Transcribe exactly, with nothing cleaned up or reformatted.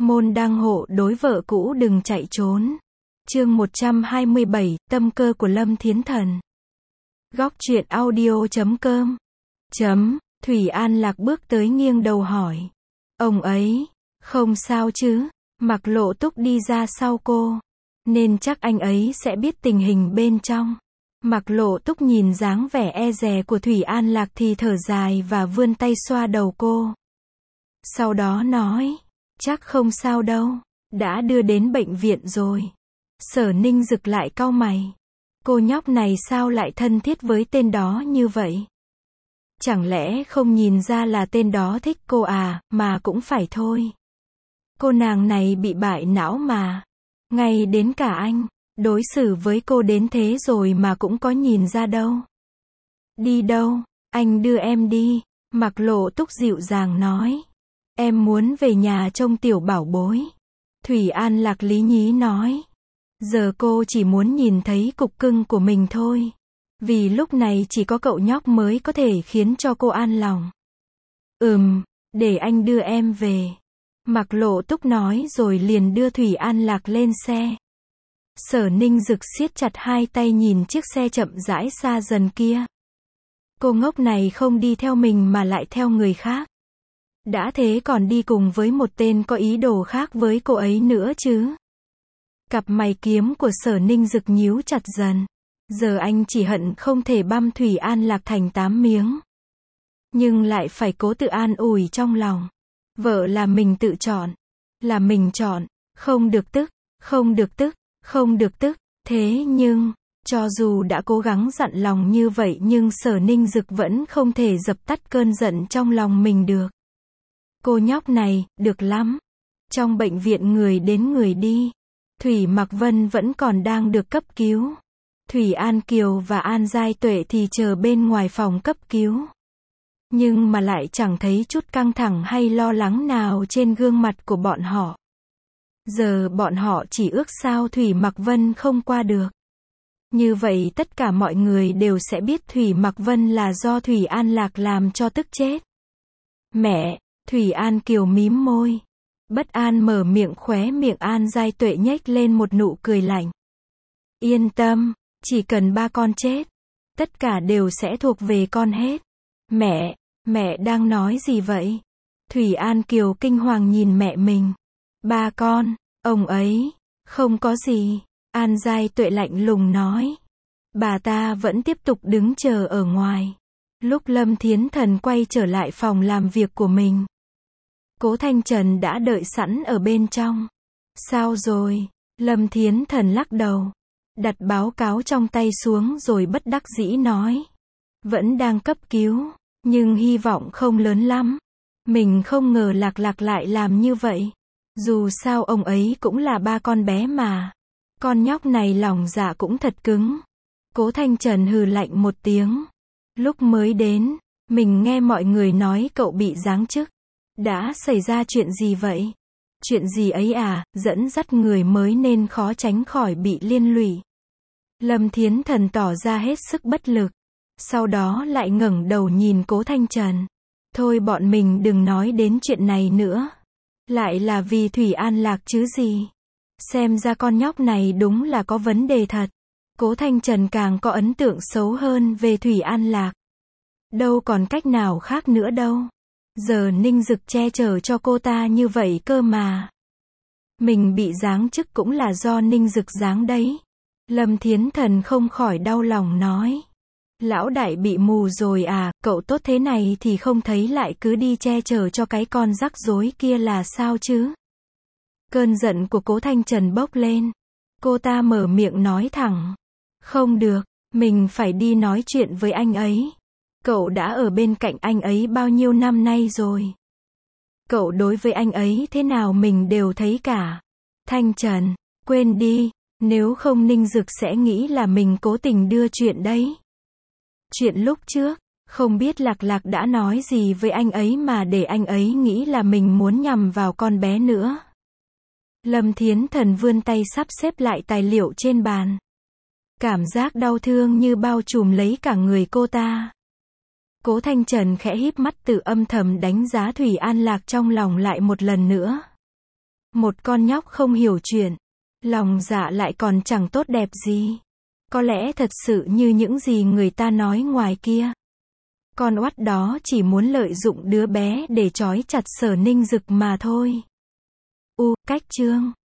Môn đăng hộ đối vợ cũ đừng chạy trốn. Chương một trăm hai mươi bảy, tâm cơ của Lâm Thiến Thần. Góc truyện audio chấm com. Chấm, Thủy An Lạc bước tới nghiêng đầu hỏi. Ông ấy, không sao chứ? Mặc Lộ Túc đi ra sau cô. Nên chắc anh ấy sẽ biết tình hình bên trong. Mặc Lộ Túc nhìn dáng vẻ e dè của Thủy An Lạc thì thở dài và vươn tay xoa đầu cô. Sau đó nói, chắc không sao đâu, đã đưa đến bệnh viện rồi. Sở Ninh Dực lại cau mày. Cô nhóc này sao lại thân thiết với tên đó như vậy? Chẳng lẽ không nhìn ra là tên đó thích cô à, mà cũng phải thôi. Cô nàng này bị bại não mà. Ngay đến cả anh, đối xử với cô đến thế rồi mà cũng có nhìn ra đâu. Đi đâu? Anh đưa em đi. Mặc Lộ Túc dịu dàng nói. Em muốn về nhà trông tiểu bảo bối. Thủy An Lạc lý nhí nói. Giờ cô chỉ muốn nhìn thấy cục cưng của mình thôi. Vì lúc này chỉ có cậu nhóc mới có thể khiến cho cô an lòng. Ừm, để anh đưa em về. Mặc Lộ Túc nói rồi liền đưa Thủy An Lạc lên xe. Sở Ninh Dực siết chặt hai tay nhìn chiếc xe chậm rãi xa dần kia. Cô ngốc này không đi theo mình mà lại theo người khác. Đã thế còn đi cùng với một tên có ý đồ khác với cô ấy nữa chứ. Cặp mày kiếm của Sở Ninh Dực nhíu chặt dần. Giờ anh chỉ hận không thể băm Thủy An Lạc thành tám miếng. Nhưng lại phải cố tự an ủi trong lòng. Vợ là mình tự chọn. Là mình chọn. Không được tức. Không được tức. Không được tức. Thế nhưng, cho dù đã cố gắng dặn lòng như vậy nhưng Sở Ninh Dực vẫn không thể dập tắt cơn giận trong lòng mình được. Cô nhóc này, được lắm. Trong bệnh viện người đến người đi. Thủy Mặc Vân vẫn còn đang được cấp cứu. Thủy An Kiều và An Giai Tuệ thì chờ bên ngoài phòng cấp cứu. Nhưng mà lại chẳng thấy chút căng thẳng hay lo lắng nào trên gương mặt của bọn họ. Giờ bọn họ chỉ ước sao Thủy Mặc Vân không qua được. Như vậy tất cả mọi người đều sẽ biết Thủy Mặc Vân là do Thủy An Lạc làm cho tức chết. Mẹ, Thủy An Kiều mím môi. Bất an mở miệng, khóe miệng An Giai Tuệ nhếch lên một nụ cười lạnh. Yên tâm, chỉ cần ba con chết, tất cả đều sẽ thuộc về con hết. Mẹ, mẹ đang nói gì vậy? Thủy An Kiều kinh hoàng nhìn mẹ mình. Ba con, ông ấy, không có gì. An Giai Tuệ lạnh lùng nói. Bà ta vẫn tiếp tục đứng chờ ở ngoài. Lúc Lâm Thiến Thần quay trở lại phòng làm việc của mình, Cố Thanh Trần đã đợi sẵn ở bên trong. Sao rồi? Lâm Thiến Thần lắc đầu. Đặt báo cáo trong tay xuống rồi bất đắc dĩ nói. Vẫn đang cấp cứu, nhưng hy vọng không lớn lắm. Mình không ngờ Lạc Lạc lại làm như vậy. Dù sao ông ấy cũng là ba con bé mà. Con nhóc này lòng dạ cũng thật cứng. Cố Thanh Trần hừ lạnh một tiếng. Lúc mới đến, mình nghe mọi người nói cậu bị giáng chức. Đã xảy ra chuyện gì vậy? Chuyện gì ấy à, dẫn dắt người mới nên khó tránh khỏi bị liên lụy. Lâm Thiến Thần tỏ ra hết sức bất lực. Sau đó lại ngẩng đầu nhìn Cố Thanh Trần. Thôi bọn mình đừng nói đến chuyện này nữa. Lại là vì Thủy An Lạc chứ gì. Xem ra con nhóc này đúng là có vấn đề thật. Cố Thanh Trần càng có ấn tượng xấu hơn về Thủy An Lạc. Đâu còn cách nào khác nữa đâu. Giờ Ninh Dực che chở cho cô ta như vậy cơ mà. Mình bị giáng chức cũng là do Ninh Dực giáng đấy. Lâm Thiến Thần không khỏi đau lòng nói. Lão đại bị mù rồi à, cậu tốt thế này thì không thấy lại cứ đi che chở cho cái con rắc rối kia là sao chứ? Cơn giận của Cố Thanh Trần bốc lên. Cô ta mở miệng nói thẳng. Không được, mình phải đi nói chuyện với anh ấy. Cậu đã ở bên cạnh anh ấy bao nhiêu năm nay rồi. Cậu đối với anh ấy thế nào mình đều thấy cả. Thanh Trần, quên đi, nếu không Ninh Dực sẽ nghĩ là mình cố tình đưa chuyện đấy. Chuyện lúc trước, không biết Lạc Lạc đã nói gì với anh ấy mà để anh ấy nghĩ là mình muốn nhằm vào con bé nữa. Lâm Thiến Thần vươn tay sắp xếp lại tài liệu trên bàn. Cảm giác đau thương như bao trùm lấy cả người cô ta. Cố Thanh Trần khẽ híp mắt tự âm thầm đánh giá Thủy An Lạc trong lòng lại một lần nữa. Một con nhóc không hiểu chuyện. Lòng dạ lại còn chẳng tốt đẹp gì. Có lẽ thật sự như những gì người ta nói ngoài kia. Con oắt đó chỉ muốn lợi dụng đứa bé để trói chặt Sở Ninh Dực mà thôi. U, cách chương